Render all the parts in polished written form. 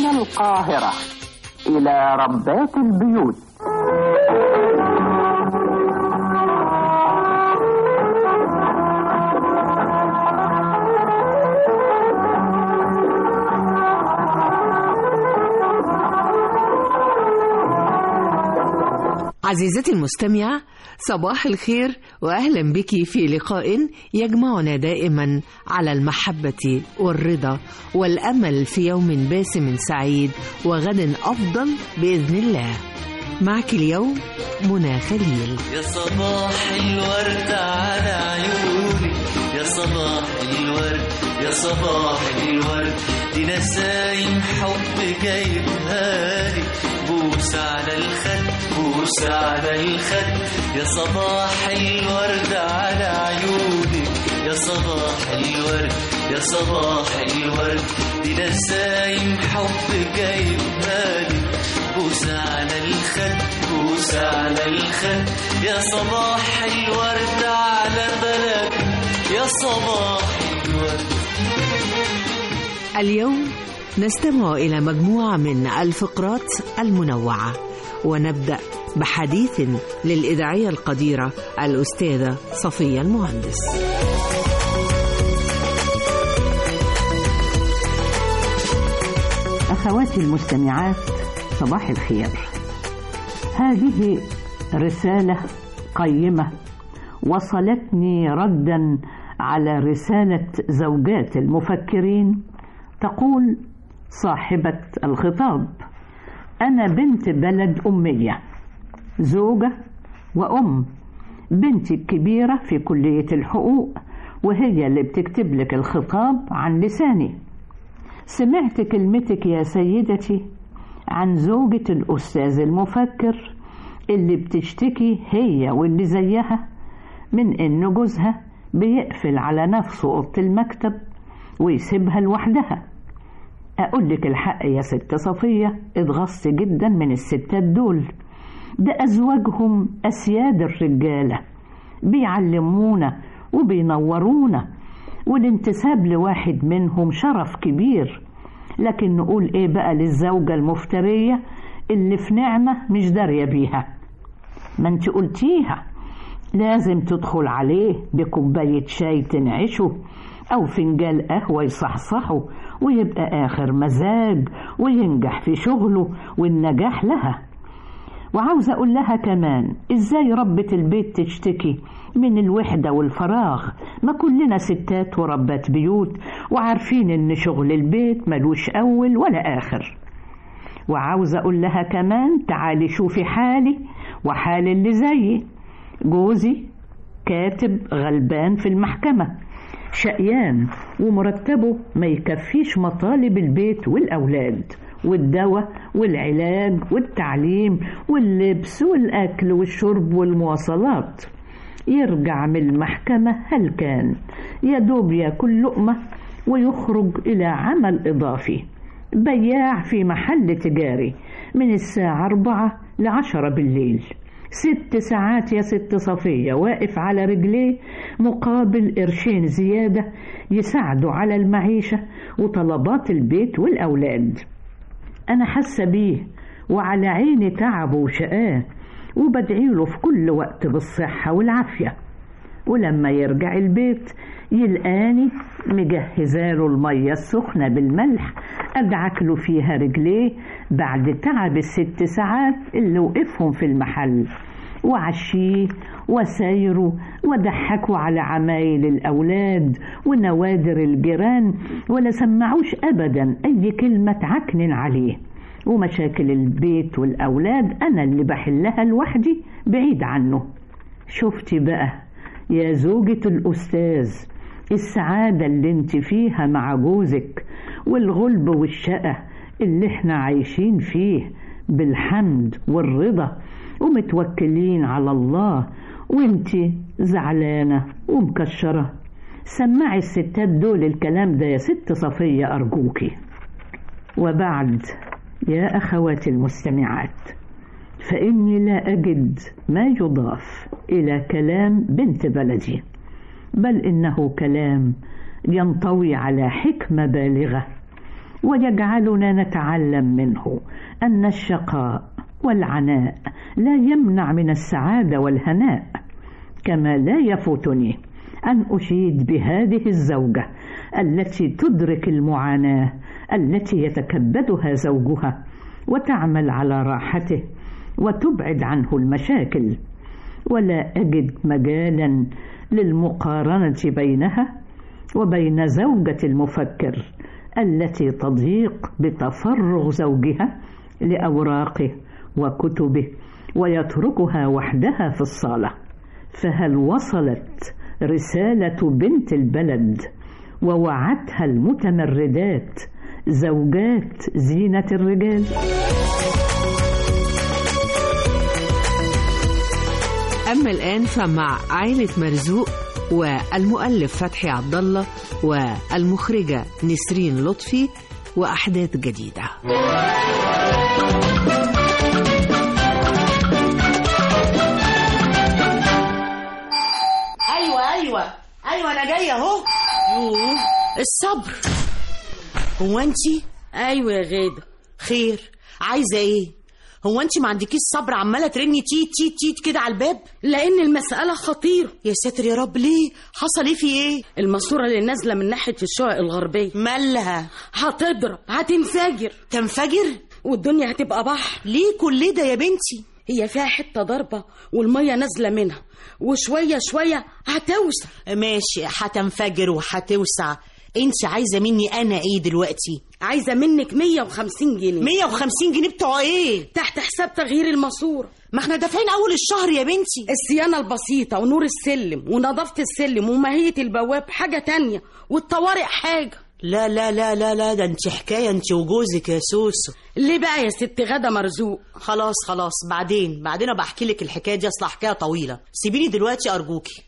من القاهرة إلى ربات البيوت. عزيزتي المستمعة، صباح الخير وأهلا بك في لقاء يجمعنا دائما على المحبة والرضا والأمل في يوم باسم سعيد وغد أفضل بإذن الله. معك اليوم منى خليل. يا صباح الورد على عيوني، يا صباح الورد، يا صباح الورد، دي نسايم حب جايبها لي، بوس على الخد، بوس على الخد، يا صباح الورد على عيوني، يا صباح الورد، يا صباح الورد، دي نسايم حب جايبها لي، بوس على الخد، بوس على الخد، يا صباح الورد على بلد، يا صباح الورد. اليوم نستمع إلى مجموعة من الفقرات المنوعة، ونبدأ بحديث للإذاعية القديرة الأستاذة صفية المهندس. أخواتي المستمعات، صباح الخير. هذه رسالة قيمة وصلتني ردا على رسالة زوجات المفكرين. تقول صاحبة الخطاب: أنا بنت بلد أمية، زوجة وأم. بنتي الكبيرة في كلية الحقوق، وهي اللي بتكتب لك الخطاب عن لساني. سمعت كلمتك يا سيدتي عن زوجة الأستاذ المفكر اللي بتشتكي هي واللي زيها من إن جوزها بيقفل على نفسه أوضة المكتب ويسيبها لوحدها. أقول لك الحق يا ست صفية، اتغصت جدا من الستات دول. ده أزواجهم أسياد الرجالة، بيعلمونا وبينورونا، والانتساب لواحد منهم شرف كبير. لكن نقول ايه بقى للزوجة المفترية اللي في نعمة مش دارية بيها؟ ما انت قلتيها، لازم تدخل عليه بكوباية شاي تنعشه أو فنجان قهوة يصحصحه، ويبقى آخر مزاج وينجح في شغله والنجاح لها. وعاوزة أقول لها كمان، إزاي ربة البيت تشتكي من الوحدة والفراغ؟ ما كلنا ستات وربات بيوت وعارفين إن شغل البيت ملوش أول ولا آخر. وعاوزة أقول لها كمان، تعالي شوفي حالي وحال اللي زيي. جوزي كاتب غلبان في المحكمة، شقيان، ومرتبه ما يكفيش مطالب البيت والأولاد والدواء والعلاج والتعليم واللبس والأكل والشرب والمواصلات. يرجع من المحكمة هلكان، يدوب ياكل لقمة ويخرج إلى عمل إضافي، بياع في محل تجاري من الساعة 4 ل10 بالليل. 6 ساعات يا ست صفية واقف على رجليه مقابل قرشين زيادة يساعدوا على المعيشة وطلبات البيت والأولاد. أنا حاسة بيه وعلى عيني تعبه وشقاه، وبدعيله في كل وقت بالصحة والعافية. ولما يرجع البيت يلقاني مجهزاله المية السخنة بالملح أدعكله فيها رجليه بعد تعب ال6 ساعات اللي وقفهم في المحل، وعشيه وسايره وضحكوا على عمايل الأولاد ونوادر الجيران، ولا سمعوش أبدا أي كلمة تعكنن عليه. ومشاكل البيت والأولاد أنا اللي بحلها لوحدي بعيد عنه. شفتي بقى يا زوجة الأستاذ السعادة اللي انت فيها مع جوزك، والغلب والشقة اللي احنا عايشين فيه بالحمد والرضا ومتوكلين على الله، وانت زعلانة ومكشرة. سمعي الستات دول الكلام ده يا ست صفية أرجوكي. وبعد يا أخواتي المستمعات، فإني لا أجد ما يضاف إلى كلام بنت بلدي، بل إنه كلام ينطوي على حكمة بالغة ويجعلنا نتعلم منه أن الشقاء والعناء لا يمنع من السعادة والهناء. كما لا يفوتني أن أشيد بهذه الزوجة التي تدرك المعاناة التي يتكبدها زوجها وتعمل على راحته وتبعد عنه المشاكل، ولا أجد مجالا للمقارنة بينها وبين زوجة المفكر التي تضيق بتفرغ زوجها لأوراقه وكتبه ويتركها وحدها في الصالة. فهل وصلت رسالة بنت البلد ووعدها المتمردات زوجات زينة الرجال؟ أما الآن فمع عائلة مرزوق والمؤلف فتحي عبد الله والمخرجة نسرين لطفي وأحداث جديدة. ايوه انا جايه اهو. الصبر. هو انتي؟ ايوه يا غاده. خير، عايزه ايه؟ هو انتي ما عندكيش صبر عماله ترني تيت تيت تيت كده على الباب؟ لان المساله خطيره. يا ساتر يا رب، ليه؟ حصل ايه؟ في ايه؟ الماسوره اللي نازله من ناحيه الشقق الغربيه مالها؟ هتضرب، هتنفجر. تنفجر؟ والدنيا هتبقى بحر. ليه كل ده يا بنتي؟ هي فيها حته ضربه والميه نازله منها، وشويه شويه هتوسع. ماشي، هتنفجر وهتوسع. انت عايزه مني انا ايه دلوقتي؟ عايزه منك 150 جنيه. 150 جنيه بتوع ايه؟ تحت حساب تغيير الماسوره. ما احنا دافعين اول الشهر يا بنتي. الصيانه البسيطه ونور السلم ونظافه السلم وماهيه البواب حاجه تانية، والطوارئ حاجه. لا لا لا لا لا، ده انت حكايه انت وجوزك يا سوسو. ليه بقى يا ست غاده مرزوق؟ خلاص بعدين ابقى احكي لك الحكايه دي، اصل حكايه طويله. سيبيني دلوقتي ارجوكي.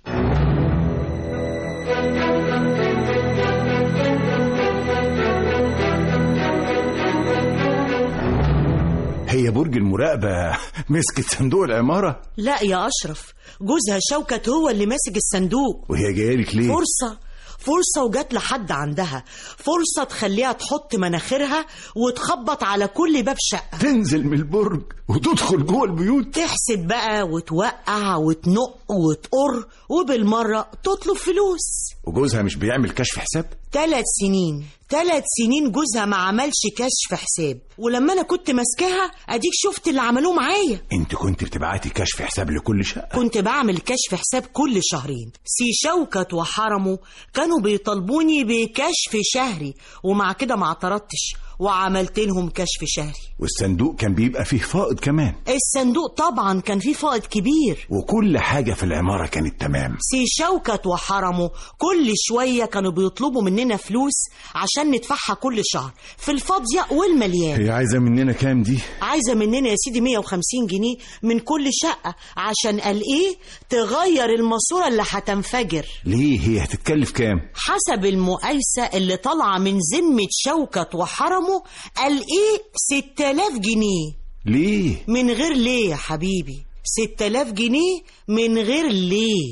هي برج المراقبة مسكت صندوق العمارة؟ لا يا أشرف، جوزها شوكت هو اللي ماسك الصندوق. وهي جايه لك ليه؟ فرصة وجات لحد عندها فرصة تخليها تحط مناخيرها وتخبط على كل باب شقة، تنزل من البرج وتدخل جوه البيوت، تحسب بقى وتوقع وتنق وتقر وبالمرة تطلب فلوس. وجوزها مش بيعمل كشف حساب؟ 3 سنين جوزها ما عملش كشف حساب، ولما انا كنت ماسكاها اديك شفت اللي عملوه معايا. انت كنت بتبعتي كشف حساب لكل شقة؟ كنت بعمل كشف حساب كل شهرين. سي شوكت وحرمه كانوا بيطالبوني بكشف شهري، ومع كده ما اعترضتش وعملت لهم كشف شهري. والصندوق كان بيبقى فيه فائض كمان؟ الصندوق طبعا كان فيه فائض كبير، وكل حاجة في العمارة كانت تمام. سي شوكت وحرمه كل شوية كانوا بيطلبوا مننا فلوس عشان ندفعها كل شهر في الفاضية والمليان. هي عايزة مننا كام دي؟ عايزة مننا يا سيدي 150 جنيه من كل شقة، عشان قال ايه؟ تغير الماسورة اللي هتنفجر. ليه؟ هي هتتكلف كام؟ حسب المقايسة اللي طالعة من ذمة شوكت وحرمه قال ايه؟ 6000 جنيه. ليه؟ من غير ليه يا حبيبي، 6000 جنيه من غير ليه.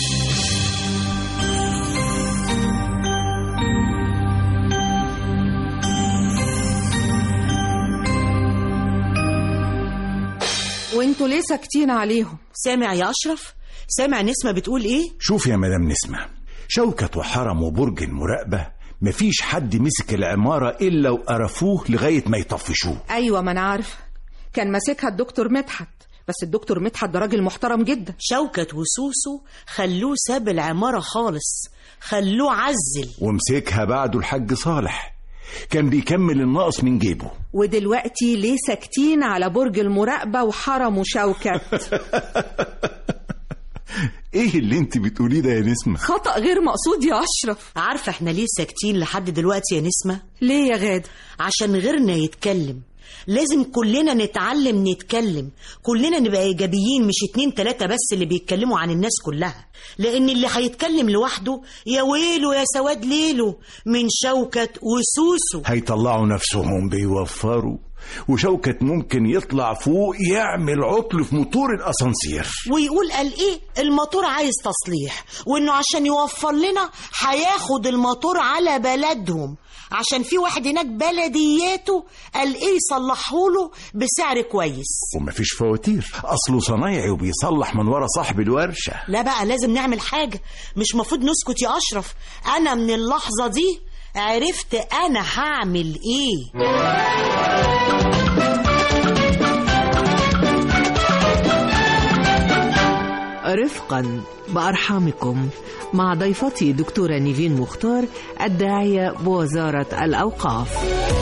وانتوا ليه ساكتين عليهم؟ سامع يا أشرف؟ سامع نسمة بتقول ايه؟ شوف يا مدام نسمة، شوكت وحرم وبرج المراقبة مفيش حد مسك العمارة إلا وقرفوه لغاية ما يطفشوه. أيوة، ما أنا عارفة، كان ماسكها الدكتور مدحت، بس الدكتور مدحت ده راجل محترم جدا. شوكت وسوسو خلوه ساب العمارة خالص، خلوه عزل. ومسكها بعده الحاج صالح، كان بيكمل النقص من جيبه. ودلوقتي ليه ساكتين على برج المراقبة وحرم وشوكت؟ ايه اللي انت بتقوليه ده يا نسمة؟ خطأ غير مقصود يا أشرف. عارفة احنا ليه ساكتين لحد دلوقتي يا نسمة؟ ليه يا غادة؟ عشان غيرنا يتكلم. لازم كلنا نتعلم نتكلم، كلنا نبقى إيجابيين، مش 2 3 بس اللي بيتكلموا عن الناس كلها. لأن اللي هيتكلم لوحده يا ويله يا سواد ليله من شوكت وسوسو. هيطلعوا نفسهم بيوفروا، وشوكت ممكن يطلع فوق يعمل عطل في موتور الأسانسير ويقول قال ايه الموتور عايز تصليح، وانه عشان يوفر لنا هياخد الموتور على بلدهم عشان في واحد هناك بلدياته قال ايه يصلحهوله بسعر كويس. ومفيش فواتير، اصله صنايعي وبيصلح من ورا صاحب الورشة. لا بقى لازم نعمل حاجة، مش مفروض نسكت يا أشرف. أنا من اللحظة دي عرفت أنا هعمل إيه. رفقا بأرحامكم مع ضيفتي دكتورة نيفين مختار، الداعية بوزارة الأوقاف.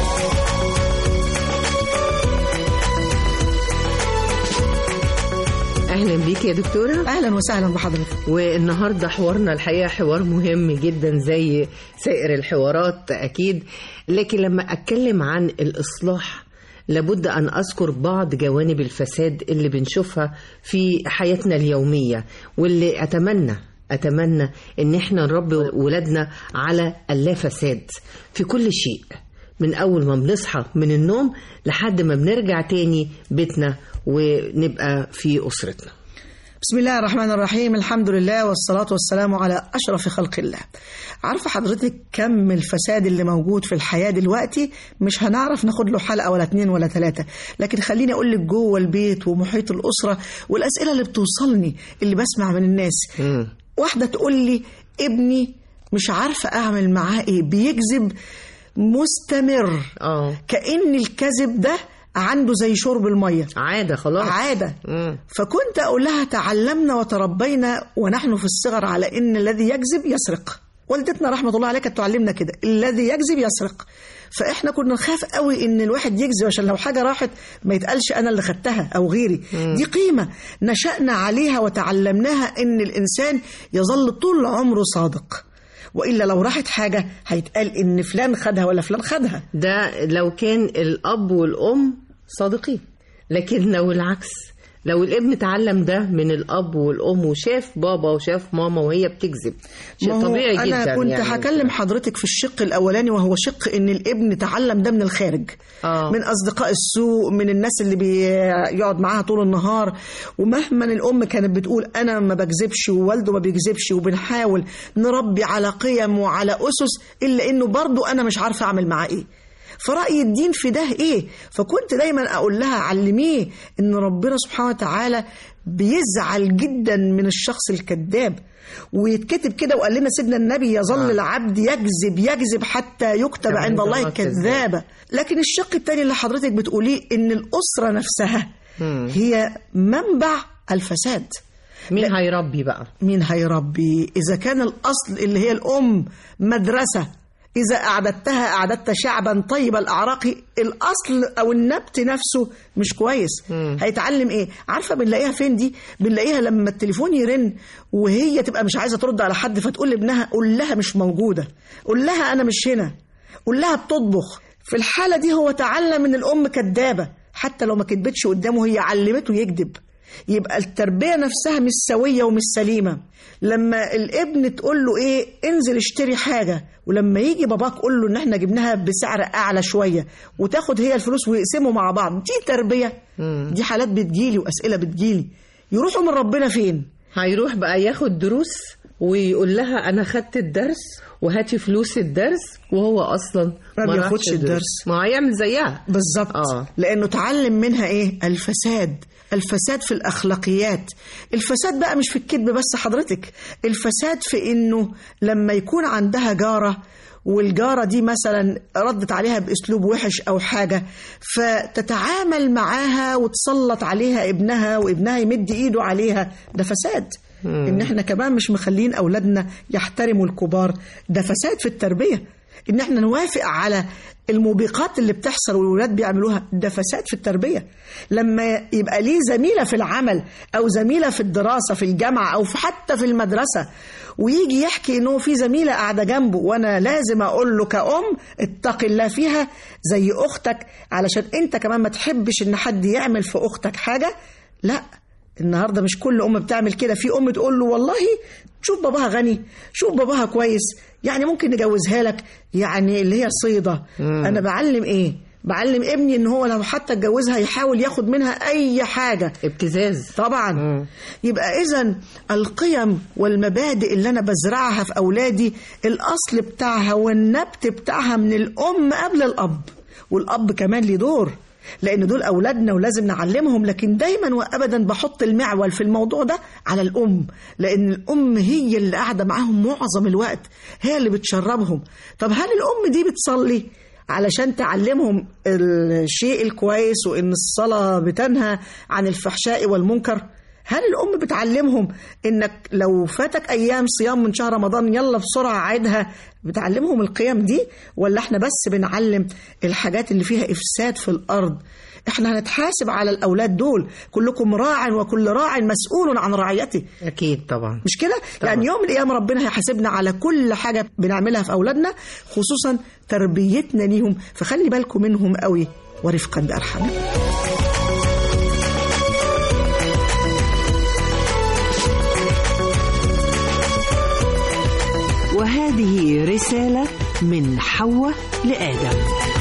أهلا بيك يا دكتورة. أهلا وسهلا بحضرتك. والنهاردة حوارنا الحقيقة حوار مهم جدا زي سائر الحوارات أكيد، لكن لما أتكلم عن الإصلاح لابد أن أذكر بعض جوانب الفساد اللي بنشوفها في حياتنا اليومية، واللي أتمنى إن احنا نربي ولادنا على اللا فساد في كل شيء، من أول ما بنصحى من النوم لحد ما بنرجع تاني بيتنا ونبقى في أسرتنا. بسم الله الرحمن الرحيم، الحمد لله والصلاة والسلام على أشرف خلق الله. عارفة حضرتك كم الفساد اللي موجود في الحياة دلوقتي؟ مش هنعرف ناخد له حلقة ولا 2 ولا 3، لكن خليني أقول لك جوه البيت ومحيط الأسرة والأسئلة اللي بتوصلني اللي بسمع من الناس. واحدة تقول لي ابني مش عارفة أعمل معاه إيه، بيكذب مستمر. كأن الكذب ده عنده زي شرب المية، عادة خلاص، عادة. فكنت أقول لها تعلمنا وتربينا ونحن في الصغر على إن الذي يكذب يسرق. والدتنا رحمة الله عليها كانت تعلمنا كده، الذي يكذب يسرق. فإحنا كنا نخاف قوي إن الواحد يكذب عشان لو حاجة راحت ما يتقالش أنا اللي خدتها أو غيري. دي قيمة نشأنا عليها وتعلمناها، إن الإنسان يظل طول عمره صادق، وإلا لو راحت حاجة هيتقال إن فلان خدها ولا فلان خدها. ده لو كان الأب والأم صادقين، لكن لو العكس، لو الابن تعلم ده من الأب والأم وشاف بابا وشاف ماما وهي بتكذب، شيء طبيعي جدا. أنا كنت هكلم حضرتك في الشق الأولاني، وهو شق إن الابن تعلم ده من الخارج، من أصدقاء السوء، من الناس اللي بيقعد معاها طول النهار. ومهما الأم كانت بتقول أنا ما بكذبش ووالده ما بيكذبش، وبنحاول نربي على قيم وعلى أسس، إلا إنه برضو أنا مش عارفة أعمل معاه إيه. فرأي الدين في ده إيه؟ فكنت دايما أقول لها علميه إن ربنا سبحانه وتعالى بيزعل جدا من الشخص الكذاب، ويتكتب كده وقال لنا سيدنا النبي يظل العبد يكذب حتى يكتب عند الله كذابا. لكن الشق الثاني اللي حضرتك بتقوليه إن الأسرة نفسها هي منبع الفساد. مين هيربي بقى؟ مين هيربي؟ إذا كان الأصل اللي هي الأم مدرسة، إذا أعددت شعبا طيب الأعراق، الأصل أو النبت نفسه مش كويس. هيتعلم إيه؟ عارفة بنلاقيها فين دي؟ بنلاقيها لما التليفون يرن وهي تبقى مش عايزة ترد على حد، فتقول لابنها قول لها مش موجودة، قول لها أنا مش هنا، قول لها بتطبخ. في الحالة دي هو تعلم من الأم كدابة، حتى لو ما كدبتش قدامه هي علمته يكذب. يبقى التربية نفسها مش سوية ومش سليمة. لما الابن تقول له ايه انزل اشتري حاجة، ولما يجي باباك قول له ان احنا جبناها بسعر اعلى شوية، وتاخد هي الفلوس ويقسموا مع بعض، دي تربية؟ دي حالات بتجيلي واسئلة بتجيلي. يروحوا من ربنا فين؟ هيروح بقى ياخد دروس ويقول لها انا خدت الدرس وهاتي فلوس الدرس، وهو اصلا ما بياخدش الدرس، ما هيعمل زيها بالظبط. لانه تعلم منها ايه؟ الفساد في الأخلاقيات. الفساد بقى مش في الكذب بس حضرتك، الفساد في إنه لما يكون عندها جارة، والجارة دي مثلا ردت عليها بأسلوب وحش أو حاجة، فتتعامل معاها وتسلط عليها ابنها، وابنها يمد إيده عليها، ده فساد. إن احنا كمان مش مخلين أولادنا يحترموا الكبار، ده فساد في التربية. إن احنا نوافق على الموبقات اللي بتحصل والولاد بيعملوها، ده فساد في التربية. لما يبقى ليه زميلة في العمل أو زميلة في الدراسة في الجامعة أو حتى في المدرسة، ويجي يحكي إنه في زميلة قاعدة جنبه، وأنا لازم أقول له كأم اتق الله فيها زي أختك، علشان أنت كمان ما تحبش إن حد يعمل في أختك حاجة. لا، النهاردة مش كل أم بتعمل كده. في أم تقول له والله شوف باباها غني، شوف باباها كويس، يعني ممكن نجوزها لك، يعني اللي هي صيدة. أنا بعلم إيه؟ بعلم ابني ان هو لو حتى اتجوزها يحاول ياخد منها اي حاجة، ابتزاز طبعا. يبقى اذا القيم والمبادئ اللي انا بزرعها في اولادي الاصل بتاعها والنبت بتاعها من الام قبل الاب، والاب كمان ليه دور لأن دول أولادنا ولازم نعلمهم. لكن دايما وأبدا بحط المعول في الموضوع ده على الأم، لأن الأم هي اللي قاعدة معاهم معظم الوقت، هي اللي بتشربهم. طب هل الأم دي بتصلي علشان تعلمهم الشيء الكويس وإن الصلاة بتنهى عن الفحشاء والمنكر؟ هل الأم بتعلمهم إنك لو فاتك أيام صيام من شهر رمضان يلا بسرعة عيدها؟ بتعلمهم القيم دي؟ ولا احنا بس بنعلم الحاجات اللي فيها إفساد في الأرض؟ احنا هنتحاسب على الأولاد دول، كلكم راع وكل راع مسؤول عن رعيته. أكيد طبعا، مش كده؟ يعني يوم القيامة ربنا هيحاسبنا على كل حاجة بنعملها في أولادنا، خصوصا تربيتنا ليهم، فخلي بالكم منهم قوي ورفقا بأرحامهم. وهذه رسالة من حواء لآدم.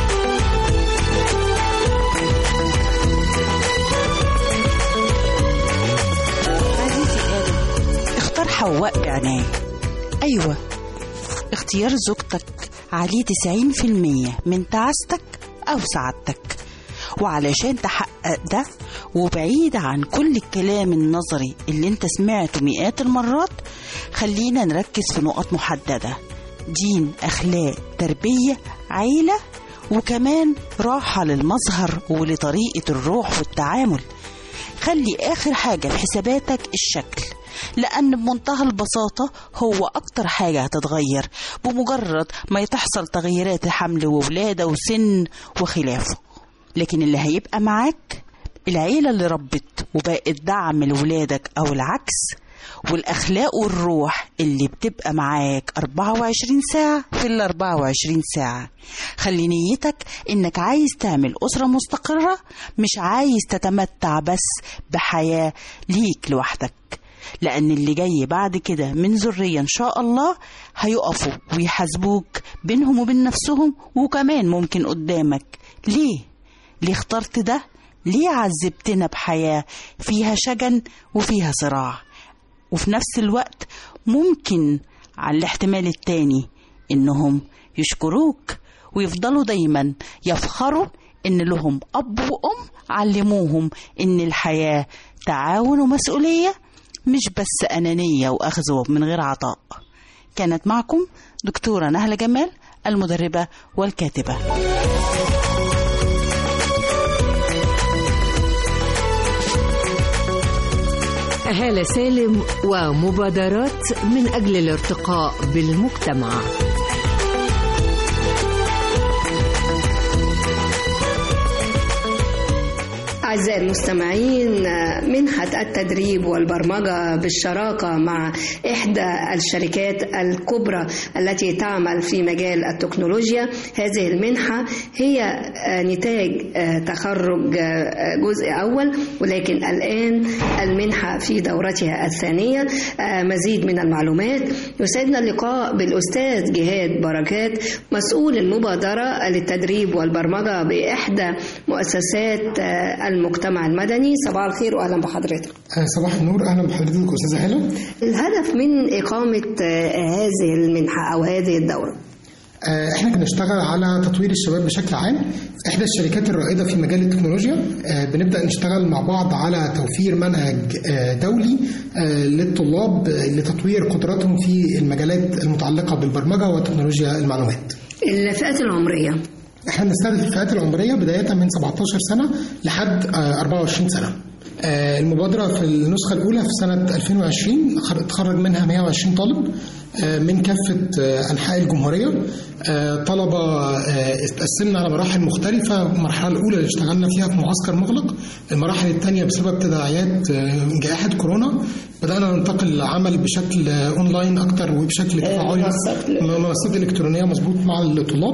عزيزي آدم، اختار حواء بعناية. أيوة، اختيار زوجتك عليه 90% من تعاستك أو سعادتك، وعلشان تحقق ده وبعيد عن كل الكلام النظري اللي انت سمعته مئات المرات، خلينا نركز في نقط محددة: دين، أخلاق، تربية، عيلة، وكمان راحة للمظهر ولطريقة الروح والتعامل. خلي آخر حاجة في حساباتك الشكل، لأن بمنتهى البساطة هو أكتر حاجة هتتغير بمجرد ما تحصل تغييرات الحمل وولادة وسن وخلافه. لكن اللي هيبقى معاك العيلة اللي ربت وبقت دعم لولادك أو العكس، والأخلاق والروح اللي بتبقى معاك 24 ساعة في ال 24 ساعة. خلي نيتك إنك عايز تعمل أسرة مستقرة، مش عايز تتمتع بس بحياة ليك لوحدك، لأن اللي جاي بعد كده من ذرية إن شاء الله هيقفوا ويحاسبوك بينهم وبين نفسهم، وكمان ممكن قدامك. ليه اخترت ده؟ ليه عذبتنا بحياة فيها شجن وفيها صراع؟ وفي نفس الوقت ممكن على الاحتمال التاني إنهم يشكروك ويفضلوا دايما يفخروا إن لهم أب وأم علموهم إن الحياة تعاون ومسؤولية، مش بس أنانية وأخذ من غير عطاء. كانت معكم دكتورة نهلة جمال، المدربة والكاتبة. هالة سالم ومبادرات من أجل الارتقاء بالمجتمع. أعزائي المستمعين، منحة التدريب والبرمجة بالشراكة مع إحدى الشركات الكبرى التي تعمل في مجال التكنولوجيا. هذه المنحة هي نتاج تخرج جزء أول، ولكن الآن المنحة في دورتها الثانية. مزيد من المعلومات يسعدنا اللقاء بالأستاذ جهاد بركات، مسؤول المبادرة للتدريب والبرمجة بإحدى مؤسسات المجتمع المدني. صباح الخير واهلا بحضرتك. صباح النور، اهلا بحضرتك استاذه هاله. الهدف من اقامه هذه المنحه او هذه الدوره؟ احنا بنشتغل على تطوير الشباب بشكل عام، احدى الشركات الرائده في مجال التكنولوجيا. بنبدا نشتغل مع بعض على توفير منهج دولي للطلاب لتطوير قدراتهم في المجالات المتعلقه بالبرمجه وتكنولوجيا المعلومات. الفئات العمريه، احنا بنستهدف الفئات العمريه بدايه من 17 سنه لحد 24 سنه. المبادرة في النسخة الأولى في سنة 2020 اتخرج منها 120 طالب من كافة أنحاء الجمهورية. طلبة اتقسمنا على مراحل مختلفة. المرحلة الأولى اللي اشتغلنا فيها في معسكر مغلق، المراحل الثانية بسبب تداعيات جائحة كورونا بدأنا ننتقل للعمل بشكل أونلاين أكتر وبشكل تفاعلي، منصات إلكترونية مظبوط مع الطلاب.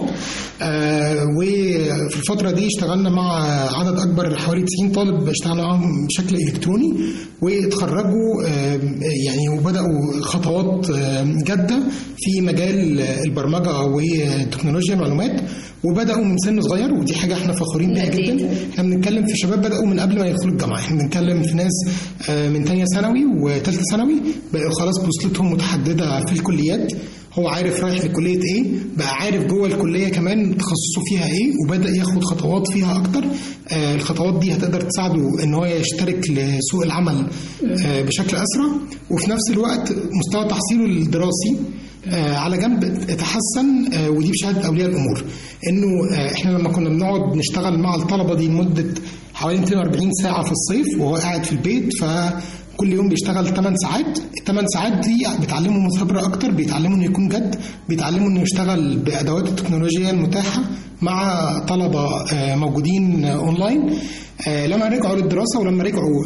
وفي الفترة دي اشتغلنا مع عدد أكبر حوالي 90 طالب اشتغلنا معهم بشكل إلكتروني، واتخرجوا يعني وبدأوا خطوات جادة في مجال البرمجة وتكنولوجيا المعلومات، وبدأوا من سن صغير، ودي حاجة احنا فخورين بيها جدا. احنا بنتكلم في شباب بدأوا من قبل ما يدخلوا الجامعة، احنا بنتكلم في ناس من تانية ثانوي وثالثة ثانوي بقوا خلاص بوصلتهم متحددة في الكليات، هو عارف رايح لكلية ايه، بقى عارف جوه الكلية كمان تخصصه فيها ايه، وبدأ ياخد خطوات فيها اكتر. الخطوات دي هتقدر تساعده ان هو يشترك لسوق العمل بشكل اسرع، وفي نفس الوقت مستوى تحصيله الدراسي على جنب اتحسن، ودي بشهادة أولياء الأمور. إنه إحنا لما كنا بنقعد نشتغل مع الطلبة دي لمدة حوالي 240 ساعة في الصيف وهو قاعد في البيت، كل يوم بيشتغل 8 ساعات. ال8 ساعات دي بتعلمهم خبرة أكتر، بيتعلموا إنه يكون جد، بيتعلموا إنه يشتغل بأدوات التكنولوجيا المتاحة مع طلبة موجودين أونلاين. لما رجعوا للدراسة ولما رجعوا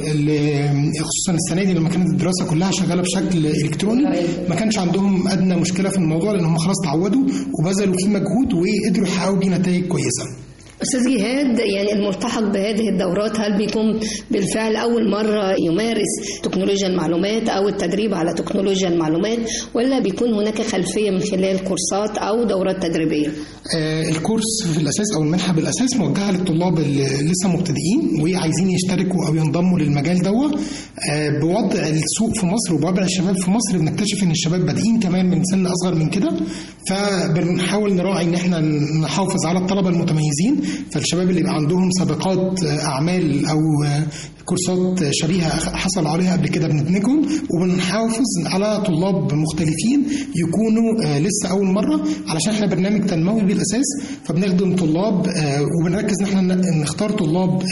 خصوصا السنة دي لما كانت الدراسة كلها شغالة بشكل إلكتروني، ما كانش عندهم أدنى مشكلة في الموضوع، لأنهم خلاص تعودوا وبذلوا فيه مجهود وقدروا يحققوا بيه نتائج كويسة. أستاذ جهاد، يعني الملتحق بهذه الدورات هل بيكون بالفعل أول مرة يمارس تكنولوجيا المعلومات أو التدريب على تكنولوجيا المعلومات، ولا بيكون هناك خلفية من خلال كورسات أو دورات تدريبية؟ الكورس في الأساس أو المنحة بالأساس موجهة للطلاب اللي لسه مبتدئين وعايزين يشتركوا أو ينضموا للمجال دوت. بوضع السوق في مصر وبوضع الشباب في مصر بنكتشف إن الشباب بادئين كمان من سن أصغر من كده، فبنحاول نراعي إن احنا نحافظ على الطلبة المتميزين. فالشباب اللي يبقى عندهم سابقات أعمال أو كورسات شبيهة حصل عليها قبل كده بندمجهم، وبنحافظ على طلاب مختلفين يكونوا لسه أول مرة، علشان احنا برنامج تنموي بالأساس، فبنخدم طلاب وبنركز ان احنا نختار طلاب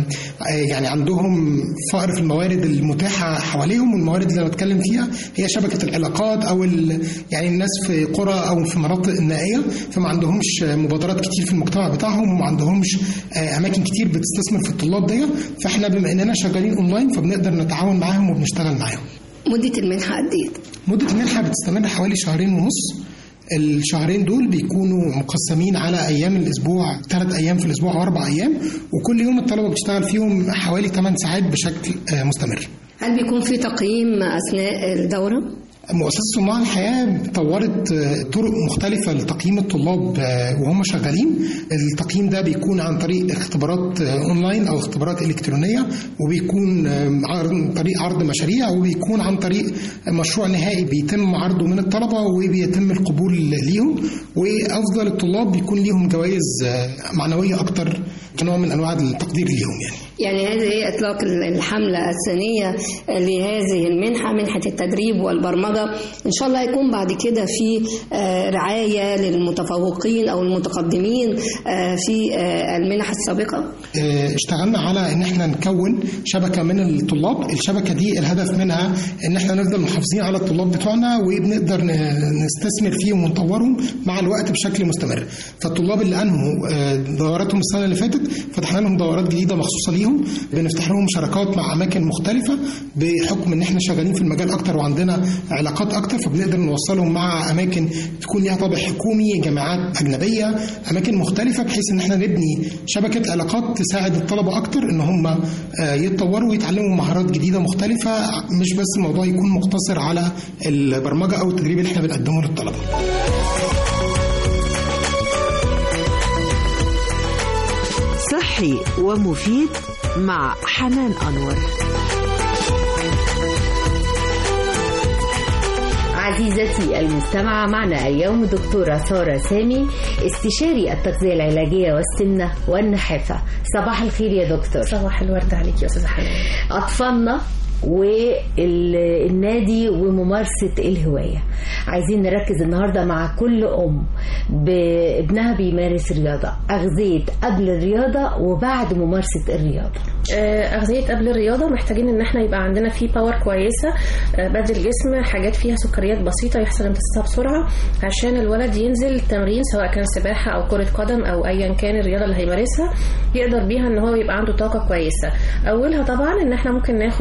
يعني عندهم فقر في الموارد المتاحة حواليهم، والموارد اللي بتكلم فيها هي شبكة العلاقات أو يعني الناس في قرى أو في مناطق نائية، فما عندهمش مبادرات كتير في المجتمع بتاعهم وما عندهمش أماكن كتير بتستثمر في الطلاب دي. فاحنا بما اننا شغالين اونلاين فبنقدر نتعاون معاهم وبنشتغل معاهم. مدة المنحة قد ايه؟ مدة المنحة بتستمر حوالي 2.5 شهور. الشهرين دول بيكونوا مقسمين على أيام الأسبوع، 3 أيام في الأسبوع و4 أيام، وكل يوم الطلبة بتشتغل فيهم حوالي 8 ساعات بشكل مستمر. هل بيكون في تقييم أثناء الدورة؟ مؤسسة صناع الحياة طورت طرق مختلفة لتقييم الطلاب وهم شغالين. التقييم ده بيكون عن طريق اختبارات اونلاين او اختبارات الكترونية، وبيكون عن طريق عرض مشاريع، وبيكون عن طريق مشروع نهائي بيتم عرضه من الطلبة وبيتم القبول ليهم، وافضل الطلاب بيكون ليهم جوائز معنوية اكتر كنوع من انواع التقدير ليهم. يعني هذه اطلاق الحملة الثانية لهذه المنحة، منحة التدريب والبرمجة، إن شاء الله يكون بعد كده في رعاية للمتفوقين أو المتقدمين في المنح السابقة. اشتغلنا على إن احنا نكون شبكة من الطلاب. الشبكة دي الهدف منها إن احنا نفضل محافظين على الطلاب بتوعنا وبنقدر نستثمر فيهم ونطورهم مع الوقت بشكل مستمر. فالطلاب اللي أنهوا دوراتهم السنة اللي فاتت فتحنا لهم دورات جديدة مخصوصة ليهم، بنفتح لهم شراكات مع أماكن مختلفة بحكم إن احنا شغالين في المجال أكتر وعندنا علاقات أكتر، فبنقدر نوصلهم مع أماكن تكون لها طابع حكومي، جامعات أجنبية، أماكن مختلفة، بحيث إن احنا نبني شبكة علاقات تساعد الطلبة أكتر إن هم يتطوروا ويتعلموا مهارات جديدة مختلفة، مش بس الموضوع يكون مقتصر على البرمجة أو التدريب اللي احنا بنقدمه للطلبة. صحي ومفيد مع حنان أنور. عزيزتي المستمعة، معنا اليوم دكتورة سارة سامي، استشاري التغذية العلاجية والسمنة والنحافة. صباح الخير يا دكتور. صباح الورد عليك يا أستاذة حنان. أطفالنا والنادي وممارسة الهواية، عايزين نركز النهاردة مع كل أم بابنها بيمارس رياضة، أغذية قبل الرياضة وبعد ممارسة الرياضة. أغذية قبل الرياضة محتاجين إن احنا يبقى عندنا فيه باور كويسة، بدل الجسم حاجات فيها سكريات بسيطة يحصل امتصاصها بسرعة عشان الولد ينزل تمرين، سواء كان سباحة أو كرة قدم أو أيا كان الرياضة اللي هيمارسها، يقدر بيها إن هو يبقى عنده طاقة كويسة. أولها طبعا إن احنا ممكن ناخد مثلا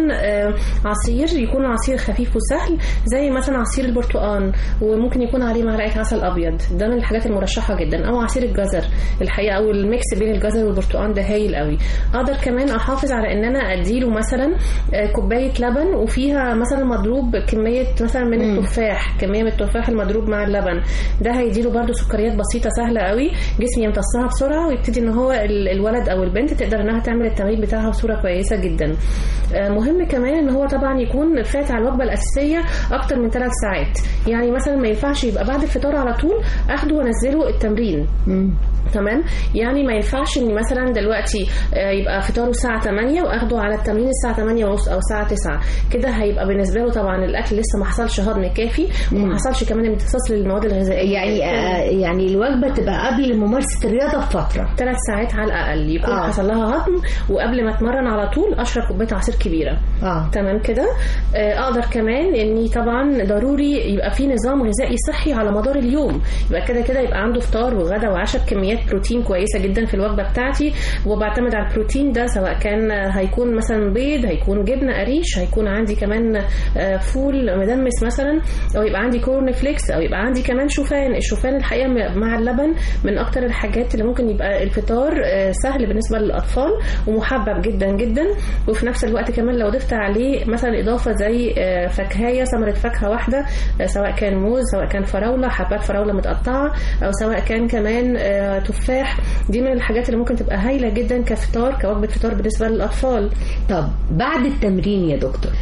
عصير يكون عصير خفيف وسهل، زي مثلا عصير البرتقال وممكن يكون عليه معلقه عسل ابيض، ده من الحاجات المرشحه جدا، او عصير الجزر الحقيقه، او الميكس بين الجزر والبرتقال ده هايل قوي. اقدر كمان احافظ على ان انا اديله مثلا كوبايه لبن وفيها مثلا مضروب كميه مثلا من التفاح، كميه من التفاح المضروب مع اللبن، ده هيديله برده سكريات بسيطه سهله قوي، جسمي يمتصها بسرعه ويبتدي ان هو الولد او البنت تقدر انها تعمل التمرين بتاعها بصوره كويسه جدا. مهم كمان ان هو طبعا يكون فات على الوجبه الاساسيه اكتر من 3 ساعات، يعني مثلا ما ينفعش يبقى بعد الفطار على طول اخده وانزله التمرين. تمام، يعني ما ينفعش ان مثلا دلوقتي يبقى فطاره الساعه 8 واخده على التمرين الساعه 8 ونص او الساعه 9، كده هيبقى بالنسبه له طبعا الاكل لسه ما حصلش هضم كافي وما حصلش كمان امتصاص للمواد الغذائيه. يعني الوجبه تبقى قبل ممارسه الرياضه بفتره 3 ساعات على الاقل يكون حصل لها هضم، وقبل ما اتمرن على طول اشرب كوبايه عصير كبيره. تمام كده. اقدر كمان اني طبعا ضروري يبقى في نظام غذائي صحي على مدار اليوم، يبقى كده يبقى عنده فطار وغدا وعشاء بكميات بروتين كويسه جدا في الوجبه بتاعتي، وبعتمد على البروتين ده سواء كان هيكون مثلا بيض، هيكون جبنه قريش، هيكون عندي كمان فول مدمس مثلا، او يبقى عندي كورن فليكس، او يبقى عندي كمان شوفان. الشوفان الحقيقه مع اللبن من اكتر الحاجات اللي ممكن يبقى الفطار سهل بالنسبه للاطفال ومحبب جدا جدا، وفي نفس الوقت كمان لو ضفت عليه مثلا اضافه زي فاكهيه، ثمره فاكهه واحده، سواء كان موز، سواء كان فراوله، حبات فراوله متقطعه، او سواء كان كمان تفاح، دي من الحاجات اللي ممكن تبقى هايله جدا كفطار، كوجبه فطار بالنسبه للاطفال. طب بعد التمرين يا دكتور،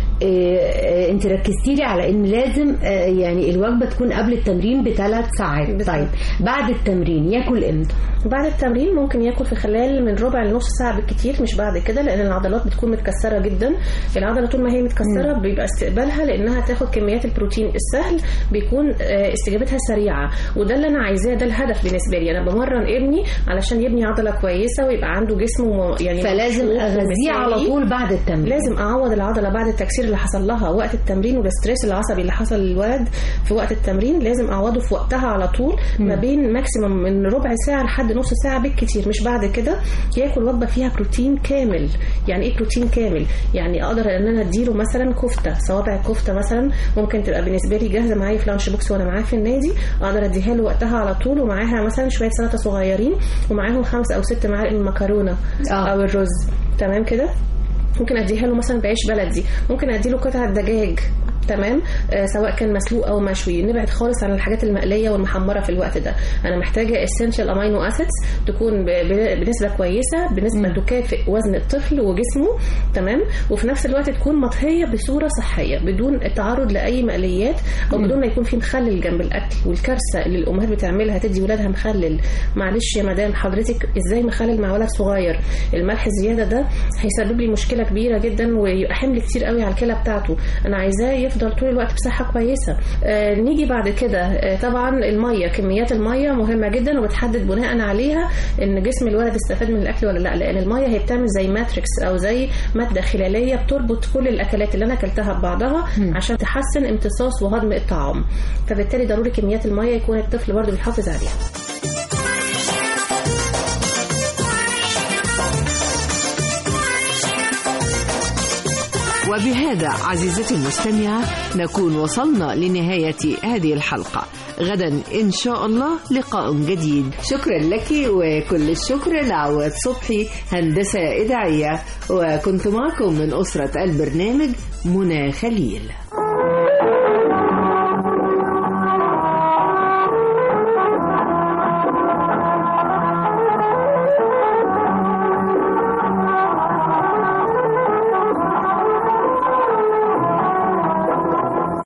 انت ركزتي لي على ان لازم يعني الوجبه تكون قبل التمرين ب3 ساعات. طيب بعد التمرين ياكل امتى؟ بعد التمرين ممكن ياكل في خلال من ربع لنص ساعه بالكتير، مش بعد كده، لان العضلات بتكون متكسره جدا. العضله طول ما هي متكسره بيبقى استقبالها لانها تاخد كميات البروتين السهل بيكون استجابتها سريعه، وده اللي انا عايزاه، ده الهدف بالنسبه لي. انا بمرن ابني علشان يبني عضله كويسه ويبقى عنده جسم يعني فلازم اغذيه على طول بعد التمرين. لازم اعوض العضله بعد التكسير اللي حصل لها وقت التمرين، والاستريس العصبي اللي حصل للولد في وقت التمرين لازم اعوضه في وقتها على طول، ما بين ماكسيمم من ربع ساعه لحد نص ساعه بالكتير، مش بعد كده. ياكل وجبه فيها بروتين كامل. يعني ايه بروتين كامل؟ يعني اقدر ان انا اديله مثلا كفته، صوابع كفته مثلا ممكن تبقى بالنسبه لي جاهزه معايا في لانش بوكس وانا معاه في النادي، اقدر اديها له وقتها على طول، ومعاها مثلا شويه سلطه صغيرين، ومعاهم 5 أو 6 معالق من المكرونه او الرز. تمام كده. ممكن اديها له مثلا بعيش بلدي، ممكن اديله قطعه دجاج، تمام، سواء كان مسلوق او مشوي. نبعد خالص عن الحاجات المقليه والمحمره في الوقت ده. انا محتاجه اسينشال امينو اسيدز تكون بنسبه كويسه، بنسبه تكافئ وزن الطفل وجسمه، تمام، وفي نفس الوقت تكون مطهيه بصوره صحيه بدون التعرض لاي مقليات، او بدون ما يكون في مخلل جنب الاكل. والكارثه اللي الامهات بتعملها تدي ولادها مخلل. معلش يا مدام، حضرتك ازاي مخلل مع ولد صغير؟ الملح الزياده ده هيسبب لي مشكله كبيره جدا، ويبقى حمل كتير قوي على الكلى بتاعته. انا عايزاه يفضل طول الوقت بصحه كويسه. نيجي بعد كده طبعا الميه، كميات الميه مهمه جدا، وبتحدد بناء عليها ان جسم الولد استفاد من الاكل ولا لا، لان الميه هي بتعمل زي ماتريكس او زي ماده خلاليه بتربط كل الاكلات اللي انا اكلتها ببعضها عشان تحسن امتصاص وهضم الطعام. فبالتالي ضروري كميات الميه يكون الطفل برضه بيحافظ عليها. وبهذا عزيزتي المستمعة نكون وصلنا لنهاية هذه الحلقة. غدا إن شاء الله لقاء جديد. شكرا لك، وكل الشكر لعواد صبحي هندسة إذاعية، وكنت معكم من أسرة البرنامج منى خليل.